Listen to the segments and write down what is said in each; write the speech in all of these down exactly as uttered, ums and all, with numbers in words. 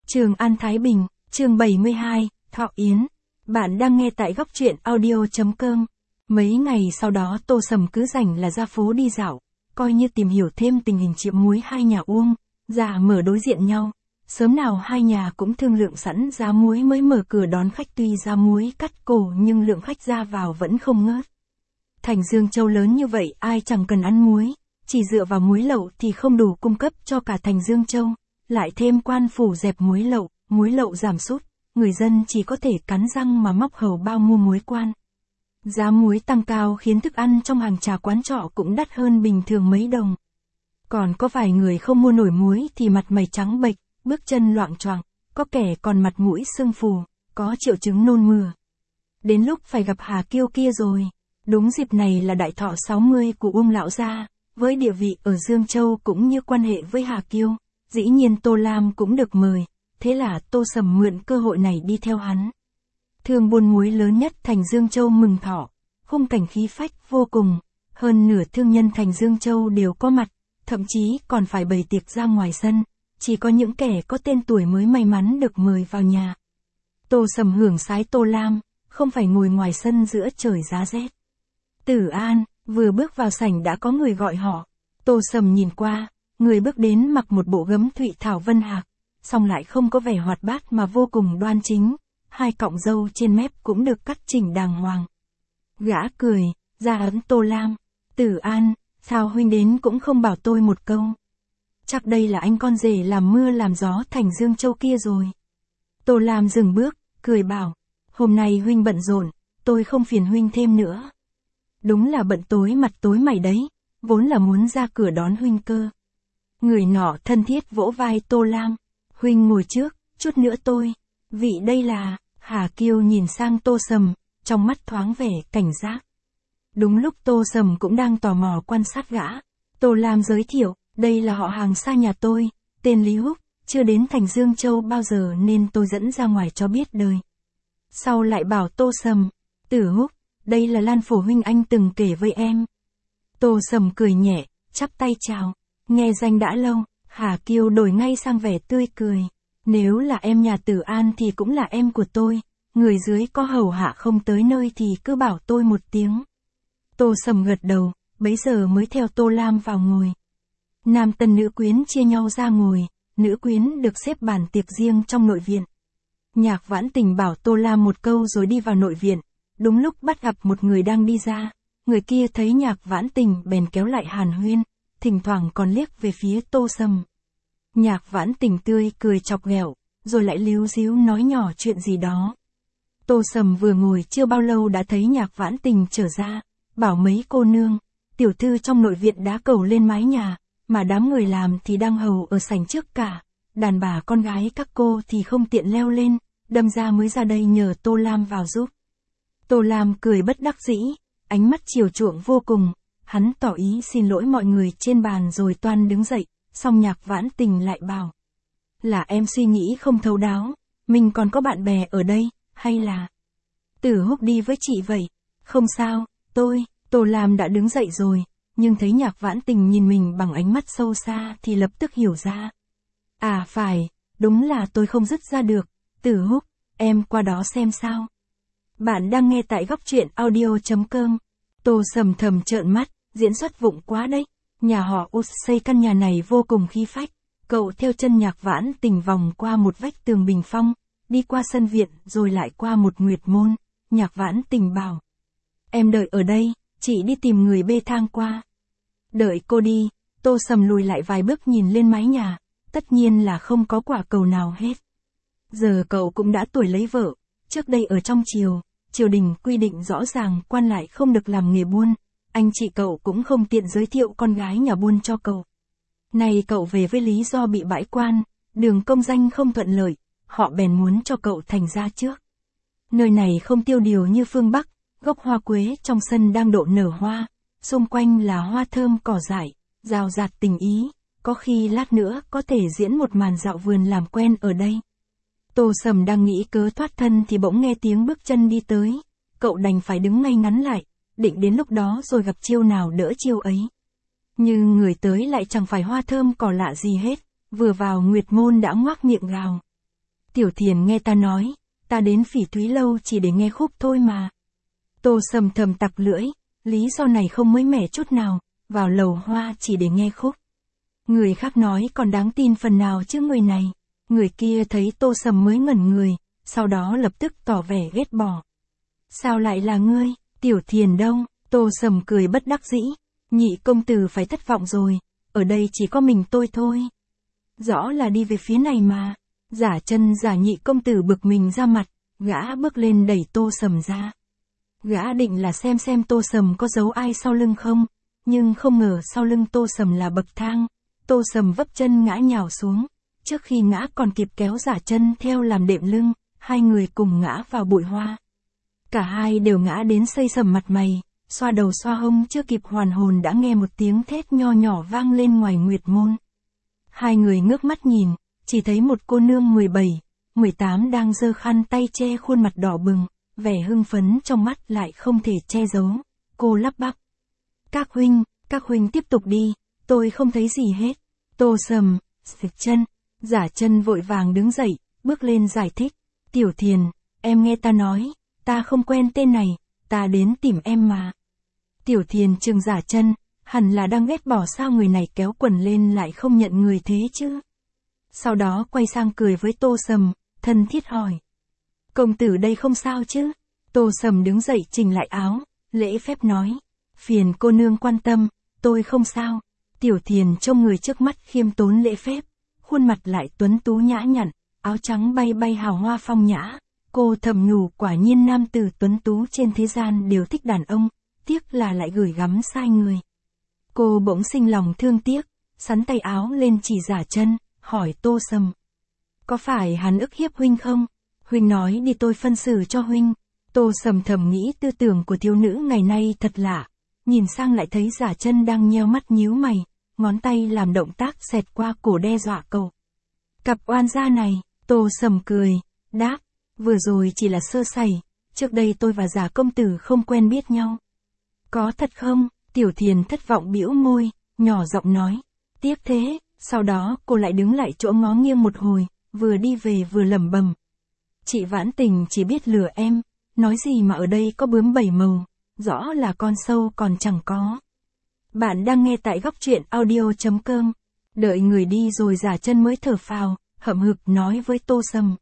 Trường An Thái Bình, chương bảy mươi hai, Thọ Yến. Bạn đang nghe tại góc truyện audio.com. Mấy ngày sau đó Tô Sầm cứ rảnh là ra phố đi dạo, coi như tìm hiểu thêm tình hình triệu muối hai nhà Uông, Dạ mở đối diện nhau. Sớm nào hai nhà cũng thương lượng sẵn giá muối mới mở cửa đón khách, tuy giá muối cắt cổ nhưng lượng khách ra vào vẫn không ngớt. Thành Dương Châu lớn như vậy ai chẳng cần ăn muối, chỉ dựa vào muối lậu thì không đủ cung cấp cho cả thành Dương Châu. Lại thêm quan phủ dẹp muối lậu, muối lậu giảm sút, người dân chỉ có thể cắn răng mà móc hầu bao mua muối quan. Giá muối tăng cao khiến thức ăn trong hàng trà quán trọ cũng đắt hơn bình thường mấy đồng. Còn có vài người không mua nổi muối thì mặt mày trắng bệch, bước chân loạng choạng, có kẻ còn mặt mũi sưng phù, có triệu chứng nôn mửa. Đến lúc phải gặp Hà Kiêu kia rồi. Đúng dịp này là đại thọ sáu mươi của Uông lão gia, với địa vị ở Dương Châu cũng như quan hệ với Hà Kiêu. Dĩ nhiên Tô Lam cũng được mời, thế là Tô Sầm mượn cơ hội này đi theo hắn. Thương buôn muối lớn nhất thành Dương Châu mừng thọ, khung cảnh khí phách vô cùng, hơn nửa thương nhân thành Dương Châu đều có mặt, thậm chí còn phải bày tiệc ra ngoài sân, chỉ có những kẻ có tên tuổi mới may mắn được mời vào nhà. Tô Sầm hưởng sái Tô Lam, không phải ngồi ngoài sân giữa trời giá rét. Tử An, vừa bước vào sảnh đã có người gọi họ. Tô Sầm nhìn qua. Người bước đến mặc một bộ gấm thụy thảo vân hạc, song lại không có vẻ hoạt bát mà vô cùng đoan chính, hai cọng râu trên mép cũng được cắt chỉnh đàng hoàng. Gã cười, ra ấn Tô Lam, Tử An, sao huynh đến cũng không bảo tôi một câu. Chắc đây là anh con rể làm mưa làm gió thành Dương Châu kia rồi. Tô Lam dừng bước, cười bảo, hôm nay huynh bận rộn, tôi không phiền huynh thêm nữa. Đúng là bận tối mặt tối mày đấy, vốn là muốn ra cửa đón huynh cơ. Người nọ thân thiết vỗ vai Tô Lam, huynh ngồi trước, chút nữa tôi. Vị đây là, Hà Kiêu nhìn sang Tô Sầm, trong mắt thoáng vẻ cảnh giác. Đúng lúc Tô Sầm cũng đang tò mò quan sát gã, Tô Lam giới thiệu, đây là họ hàng xa nhà tôi, tên Lý Húc, chưa đến thành Dương Châu bao giờ nên tôi dẫn ra ngoài cho biết đời. Sau lại bảo Tô Sầm, Tử Húc, đây là Lan Phổ huynh anh từng kể với em. Tô Sầm cười nhẹ, chắp tay chào. Nghe danh đã lâu, Hà Kiêu đổi ngay sang vẻ tươi cười. Nếu là em nhà Tử An thì cũng là em của tôi, người dưới có hầu hạ không tới nơi thì cứ bảo tôi một tiếng. Tô Sầm gật đầu, bấy giờ mới theo Tô Lam vào ngồi. Nam tân nữ quyến chia nhau ra ngồi, nữ quyến được xếp bàn tiệc riêng trong nội viện. Nhạc Vãn Tình bảo Tô Lam một câu rồi đi vào nội viện, đúng lúc bắt gặp một người đang đi ra, người kia thấy Nhạc Vãn Tình bèn kéo lại hàn huyên. Thỉnh thoảng còn liếc về phía Tô Sầm. Nhạc Vãn Tình tươi cười chọc ghẹo, rồi lại líu díu nói nhỏ chuyện gì đó. Tô Sầm vừa ngồi chưa bao lâu đã thấy Nhạc Vãn Tình trở ra, bảo mấy cô nương, tiểu thư trong nội viện đá cầu lên mái nhà, mà đám người làm thì đang hầu ở sảnh trước cả, đàn bà con gái các cô thì không tiện leo lên, đâm ra mới ra đây nhờ Tô Lam vào giúp. Tô Lam cười bất đắc dĩ, ánh mắt chiều chuộng vô cùng. Hắn tỏ ý xin lỗi mọi người trên bàn rồi toan đứng dậy, song Nhạc Vãn Tình lại bảo. Là em suy nghĩ không thấu đáo, mình còn có bạn bè ở đây, hay là... Tử Húc đi với chị vậy? Không sao, tôi, Tô Lam đã đứng dậy rồi, nhưng thấy Nhạc Vãn Tình nhìn mình bằng ánh mắt sâu xa thì lập tức hiểu ra. À phải, đúng là tôi không dứt ra được, Tử Húc, em qua đó xem sao. Bạn đang nghe tại góc truyện audio.com. Tô Sầm thầm trợn mắt. Diễn xuất vụng quá đấy, nhà họ Út xây căn nhà này vô cùng khí phách, cậu theo chân Nhạc Vãn Tình vòng qua một vách tường bình phong, đi qua sân viện rồi lại qua một nguyệt môn, Nhạc Vãn Tình bảo. Em đợi ở đây, chị đi tìm người bê thang qua. Đợi cô đi, Tô Sầm lùi lại vài bước nhìn lên mái nhà, tất nhiên là không có quả cầu nào hết. Giờ cậu cũng đã tuổi lấy vợ, trước đây ở trong triều, triều đình quy định rõ ràng quan lại không được làm nghề buôn. Anh chị cậu cũng không tiện giới thiệu con gái nhà buôn cho cậu. Này cậu về với lý do bị bãi quan, đường công danh không thuận lợi, họ bèn muốn cho cậu thành ra trước. Nơi này không tiêu điều như phương Bắc, gốc hoa quế trong sân đang độ nở hoa, xung quanh là hoa thơm cỏ dại, rào rạt tình ý, có khi lát nữa có thể diễn một màn dạo vườn làm quen ở đây. Tô Sầm đang nghĩ cớ thoát thân thì bỗng nghe tiếng bước chân đi tới, cậu đành phải đứng ngay ngắn lại. Định đến lúc đó rồi gặp chiêu nào đỡ chiêu ấy. Nhưng người tới lại chẳng phải hoa thơm cỏ lạ gì hết, vừa vào nguyệt môn đã ngoác miệng gào. Tiểu Thiền nghe ta nói, ta đến Phỉ Thúy Lâu chỉ để nghe khúc thôi mà. Tô Sầm thầm tặc lưỡi, lý do này không mới mẻ chút nào, vào lầu hoa chỉ để nghe khúc. Người khác nói còn đáng tin phần nào chứ người này. Người kia thấy Tô Sầm mới ngẩn người, sau đó lập tức tỏ vẻ ghét bỏ. Sao lại là ngươi, Tiểu Thiền đâu? Tô Sầm cười bất đắc dĩ. Nhị công tử phải thất vọng rồi, ở đây chỉ có mình tôi thôi. Rõ là đi về phía này mà. Giả Chân giả Nhị công tử bực mình ra mặt, gã bước lên đẩy Tô Sầm ra. Gã định là xem xem Tô Sầm có giấu ai sau lưng không, nhưng không ngờ sau lưng Tô Sầm là bậc thang. Tô Sầm vấp chân ngã nhào xuống, trước khi ngã còn kịp kéo Giả Chân theo làm đệm lưng, hai người cùng ngã vào bụi hoa. Cả hai đều ngã đến xây sầm mặt mày, xoa đầu xoa hông chưa kịp hoàn hồn đã nghe một tiếng thét nho nhỏ vang lên ngoài nguyệt môn. Hai người ngước mắt nhìn, chỉ thấy một cô nương mười bảy, mười tám đang giơ khăn tay che khuôn mặt đỏ bừng, vẻ hưng phấn trong mắt lại không thể che giấu. Cô lắp bắp. Các huynh, các huynh tiếp tục đi, tôi không thấy gì hết. Tô Sầm, Dịch Chân, Giả Chân vội vàng đứng dậy, bước lên giải thích. Tiểu Thiền, em nghe ta nói, ta không quen tên này, ta đến tìm em mà. Tiểu Thiền trừng Giả Chân, hẳn là đang ghét bỏ sao người này kéo quần lên lại không nhận người thế chứ. Sau đó quay sang cười với Tô Sầm, thân thiết hỏi. Công tử đây không sao chứ? Tô Sầm đứng dậy chỉnh lại áo, lễ phép nói. Phiền cô nương quan tâm, tôi không sao. Tiểu Thiền trông người trước mắt khiêm tốn lễ phép, khuôn mặt lại tuấn tú nhã nhặn, áo trắng bay bay hào hoa phong nhã. Cô thầm nhủ quả nhiên nam tử tuấn tú trên thế gian đều thích đàn ông, tiếc là lại gửi gắm sai người. Cô bỗng sinh lòng thương tiếc, sắn tay áo lên chỉ Giả Chân, hỏi Tô Sầm. Có phải hắn ức hiếp huynh không? Huynh nói đi tôi phân xử cho huynh. Tô Sầm thầm nghĩ tư tưởng của thiếu nữ ngày nay thật lạ, nhìn sang lại thấy Giả Chân đang nheo mắt nhíu mày, ngón tay làm động tác xẹt qua cổ đe dọa cậu. Cặp oan gia này, Tô Sầm cười, đáp, vừa rồi chỉ là sơ sẩy, trước đây tôi và Giả công tử không quen biết nhau. Có thật không? Tiểu Thiền thất vọng bĩu môi, nhỏ giọng nói, tiếc thế. Sau đó cô lại đứng lại chỗ ngó nghiêng một hồi, vừa đi về vừa lẩm bẩm. Chị Vãn Tình chỉ biết lừa em, nói gì mà ở đây có bướm bảy màu, rõ là con sâu còn chẳng có. Bạn đang nghe tại góc truyện audio chấm com. Đợi người đi rồi Giả Chân mới thở phào, hậm hực nói với Tô Sầm.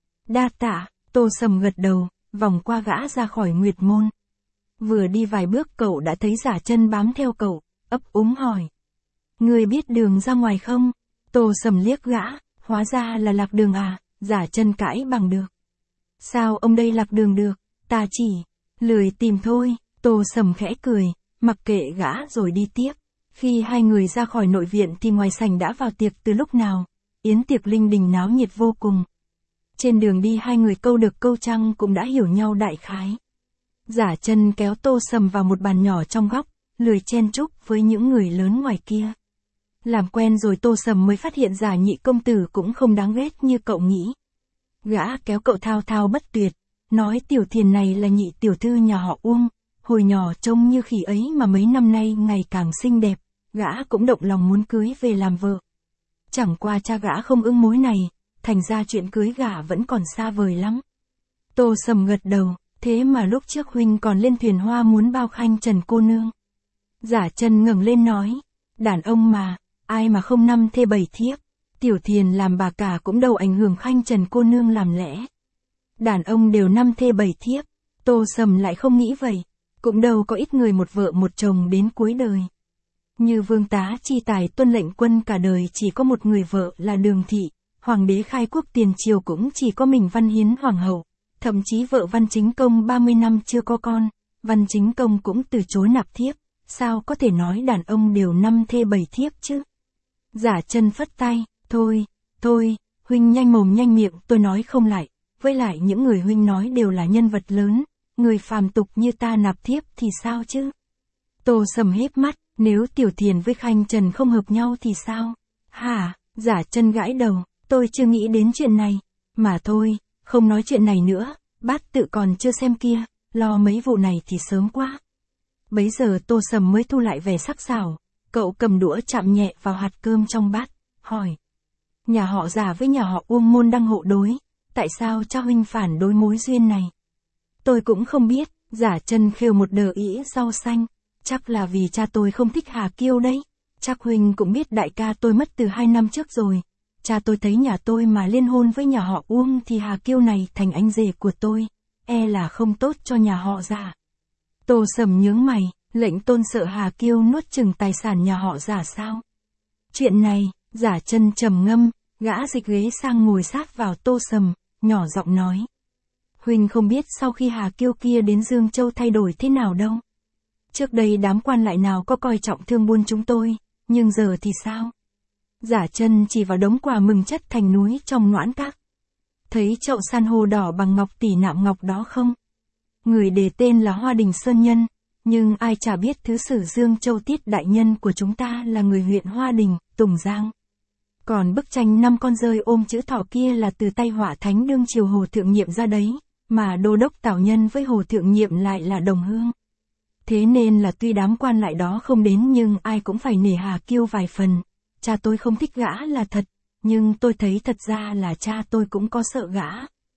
Đa tạ. Tô Sầm gật đầu, vòng qua gã ra khỏi nguyệt môn. Vừa đi vài bước cậu đã thấy Giả Chân bám theo cậu, ấp úng hỏi. Người biết đường ra ngoài không? Tô Sầm liếc gã, hóa ra là lạc đường à? Giả Chân cãi bằng được. Sao ông đây lạc đường được? Ta chỉ lười tìm thôi. Tô Sầm khẽ cười, mặc kệ gã rồi đi tiếp. Khi hai người ra khỏi nội viện thì ngoài sảnh đã vào tiệc từ lúc nào. Yến tiệc linh đình náo nhiệt vô cùng. Trên đường đi hai người câu được câu trăng cũng đã hiểu nhau đại khái. Giả Chân kéo Tô Sầm vào một bàn nhỏ trong góc, lười chen chúc với những người lớn ngoài kia. Làm quen rồi Tô Sầm mới phát hiện Giả Nhị công tử cũng không đáng ghét như cậu nghĩ. Gã kéo cậu thao thao bất tuyệt, nói Tiểu Thiền này là nhị tiểu thư nhà họ Uông, hồi nhỏ trông như khỉ ấy mà mấy năm nay ngày càng xinh đẹp, gã cũng động lòng muốn cưới về làm vợ. Chẳng qua cha gã không ưng mối này, thành ra chuyện cưới gả vẫn còn xa vời lắm. Tô Sầm gật đầu, thế mà lúc trước huynh còn lên thuyền hoa muốn bao khanh Trần cô nương. Giả Chân ngẩng lên nói, đàn ông mà, ai mà không năm thê bảy thiếp, Tiểu Thiền làm bà cả cũng đâu ảnh hưởng khanh Trần cô nương làm lẽ. Đàn ông đều năm thê bảy thiếp, Tô Sầm lại không nghĩ vậy, cũng đâu có ít người một vợ một chồng đến cuối đời. Như vương tá chi tài tuân lệnh quân cả đời chỉ có một người vợ là Đường Thị, hoàng đế khai quốc tiền triều cũng chỉ có mình Văn Hiến hoàng hậu, thậm chí vợ Văn Chính Công ba mươi năm chưa có con, Văn Chính Công cũng từ chối nạp thiếp, sao có thể nói đàn ông đều năm thê bảy thiếp chứ? Giả Chân phất tay, thôi, thôi, huynh nhanh mồm nhanh miệng, tôi nói không lại, với lại những người huynh nói đều là nhân vật lớn, người phàm tục như ta nạp thiếp thì sao chứ? Tô Sầm híp mắt, nếu Tiểu Thiền với khanh Trần không hợp nhau thì sao? Hả? Giả Chân gãi đầu, tôi chưa nghĩ đến chuyện này, mà thôi, không nói chuyện này nữa, bát tự còn chưa xem kia, lo mấy vụ này thì sớm quá. Bấy giờ Tô Sầm mới thu lại vẻ sắc sảo, cậu cầm đũa chạm nhẹ vào hạt cơm trong bát, hỏi. Nhà họ Giả với nhà họ Uông môn đăng hộ đối, tại sao cha huynh phản đối mối duyên này. Tôi cũng không biết, Giả Chân khều một đờ ĩ rau xanh, chắc là vì cha tôi không thích Hà Kiêu đấy. Chắc huynh cũng biết đại ca tôi mất từ hai năm trước rồi. Cha tôi thấy nhà tôi mà liên hôn với nhà họ Uông thì Hà Kiêu này thành anh rể của tôi, e là không tốt cho nhà họ Giả. Tô Sầm nhướng mày, lệnh tôn sợ Hà Kiêu nuốt chửng tài sản nhà họ Giả sao? Chuyện này, Giả Chân trầm ngâm, gã dịch ghế sang ngồi sát vào Tô Sầm, nhỏ giọng nói. Huynh không biết sau khi Hà Kiêu kia đến Dương Châu thay đổi thế nào đâu. Trước đây đám quan lại nào có coi trọng thương buôn chúng tôi, nhưng giờ thì sao? Giả Chân chỉ vào đống quà mừng chất thành núi trong Noãn Các. Thấy chậu san hô đỏ bằng ngọc tỷ nạm ngọc đó không? Người đề tên là Hoa Đình Sơn Nhân, nhưng ai chả biết thứ sử Dương Châu Tiết đại nhân của chúng ta là người huyện Hoa Đình, Tùng Giang. Còn bức tranh năm con rơi ôm chữ thọ kia là từ tay họa thánh đương triều Hồ Thượng Nhiệm ra đấy, mà đô đốc Tào Nhân với Hồ Thượng Nhiệm lại là đồng hương. Thế nên là tuy đám quan lại đó không đến nhưng ai cũng phải nể Hà Kiêu vài phần. Cha tôi không thích gã là thật, nhưng tôi thấy thật ra là cha tôi cũng có sợ gã.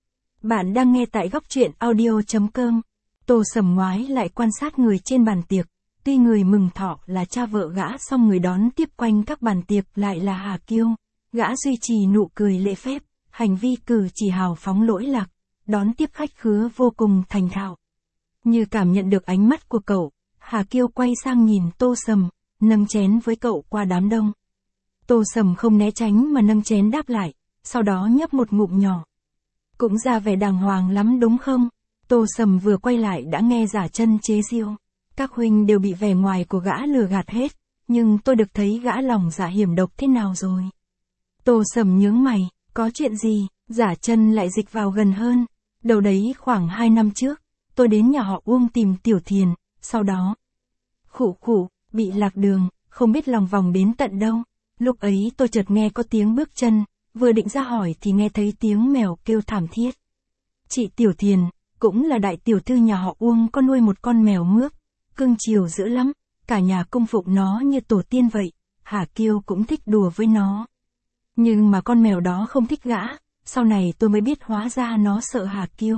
Bạn đang nghe tại góc truyện audio chấm com. Tô Sầm ngoái lại quan sát người trên bàn tiệc, tuy người mừng thọ là cha vợ gã song người đón tiếp quanh các bàn tiệc lại là Hà Kiêu. Gã duy trì nụ cười lễ phép, hành vi cử chỉ hào phóng lỗi lạc, đón tiếp khách khứa vô cùng thành thạo. Như cảm nhận được ánh mắt của cậu, Hà Kiêu quay sang nhìn Tô Sầm, nâng chén với cậu qua đám đông. Tô Sầm không né tránh mà nâng chén đáp lại, sau đó nhấp một ngụm nhỏ. Cũng ra vẻ đàng hoàng lắm đúng không? Tô Sầm vừa quay lại đã nghe Giả Chân chế giễu. Các huynh đều bị vẻ ngoài của gã lừa gạt hết, nhưng tôi được thấy gã lòng dạ hiểm độc thế nào rồi. Tô Sầm nhướng mày, có chuyện gì? Giả Chân lại dịch vào gần hơn. Đầu đấy khoảng hai năm trước, tôi đến nhà họ Uông tìm Tiểu Thiền, sau đó khụ khụ, bị lạc đường, không biết lòng vòng đến tận đâu. Lúc ấy tôi chợt nghe có tiếng bước chân, vừa định ra hỏi thì nghe thấy tiếng mèo kêu thảm thiết. Chị Tiểu Thiền, cũng là đại tiểu thư nhà họ Uông, có nuôi một con mèo mướp, cưng chiều dữ lắm, cả nhà cung phụng nó như tổ tiên vậy, Hà Kiêu cũng thích đùa với nó. Nhưng mà con mèo đó không thích gã, sau này tôi mới biết hóa ra nó sợ Hà Kiêu.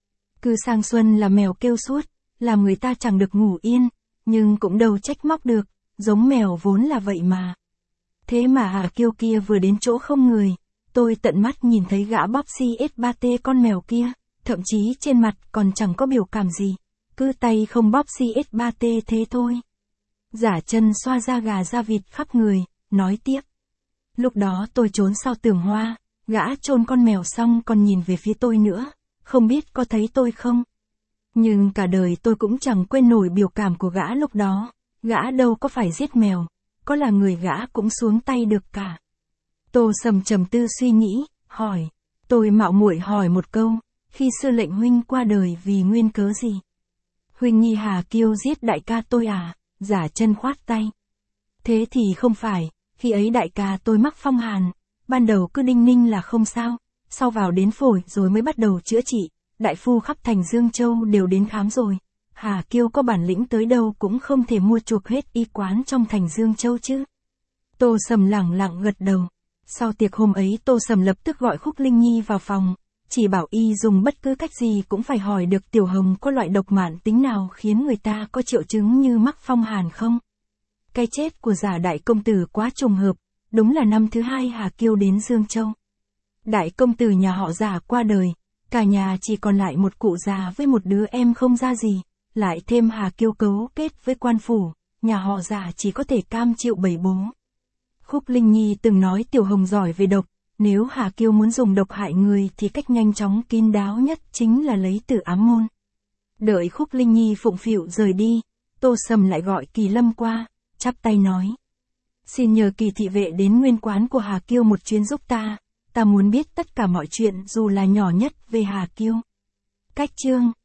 Cứ sang xuân là mèo kêu suốt, làm người ta chẳng được ngủ yên, nhưng cũng đâu trách móc được, giống mèo vốn là vậy mà. Thế mà Hà Kiêu kia vừa đến chỗ không người, tôi tận mắt nhìn thấy gã bóp xê ét ba tê con mèo kia, thậm chí trên mặt còn chẳng có biểu cảm gì, cứ tay không bóp xê ét ba tê thế thôi. Giả Chân xoa da gà da vịt khắp người, nói tiếp. Lúc đó tôi trốn sau tường hoa, gã chôn con mèo xong còn nhìn về phía tôi nữa, không biết có thấy tôi không? Nhưng cả đời tôi cũng chẳng quên nổi biểu cảm của gã lúc đó, gã đâu có phải giết mèo, có là người gã cũng xuống tay được cả. Tô Sầm trầm tư suy nghĩ, hỏi, tôi mạo muội hỏi một câu, khi sư lệnh huynh qua đời vì nguyên cớ gì? Huynh nghi Hà Kiêu giết đại ca tôi à? Giả Chân khoát tay. Thế thì không phải, khi ấy đại ca tôi mắc phong hàn, ban đầu cứ đinh ninh là không sao, sau vào đến phổi rồi mới bắt đầu chữa trị, đại phu khắp thành Dương Châu đều đến khám rồi. Hà Kiêu có bản lĩnh tới đâu cũng không thể mua chuộc hết y quán trong thành Dương Châu chứ. Tô Sầm lẳng lặng gật đầu. Sau tiệc hôm ấy Tô Sầm lập tức gọi Khúc Linh Nhi vào phòng, chỉ bảo y dùng bất cứ cách gì cũng phải hỏi được Tiểu Hồng có loại độc mãn tính nào khiến người ta có triệu chứng như mắc phong hàn không. Cái chết của Giả đại công tử quá trùng hợp, đúng là năm thứ hai Hà Kiêu đến Dương Châu. Đại công tử nhà họ Giả qua đời, cả nhà chỉ còn lại một cụ già với một đứa em không ra gì, lại thêm Hà Kiêu cấu kết với quan phủ, nhà họ Giả chỉ có thể cam chịu bầy bố. Khúc Linh Nhi từng nói Tiểu Hồng giỏi về độc, nếu Hà Kiêu muốn dùng độc hại người thì cách nhanh chóng kín đáo nhất chính là lấy từ ám môn. Đợi Khúc Linh Nhi phụng phịu rời đi, Tô Sầm lại gọi Kỳ Lâm qua, chắp tay nói. Xin nhờ Kỳ thị vệ đến nguyên quán của Hà Kiêu một chuyến giúp ta, ta muốn biết tất cả mọi chuyện dù là nhỏ nhất về Hà Kiêu. Cách chương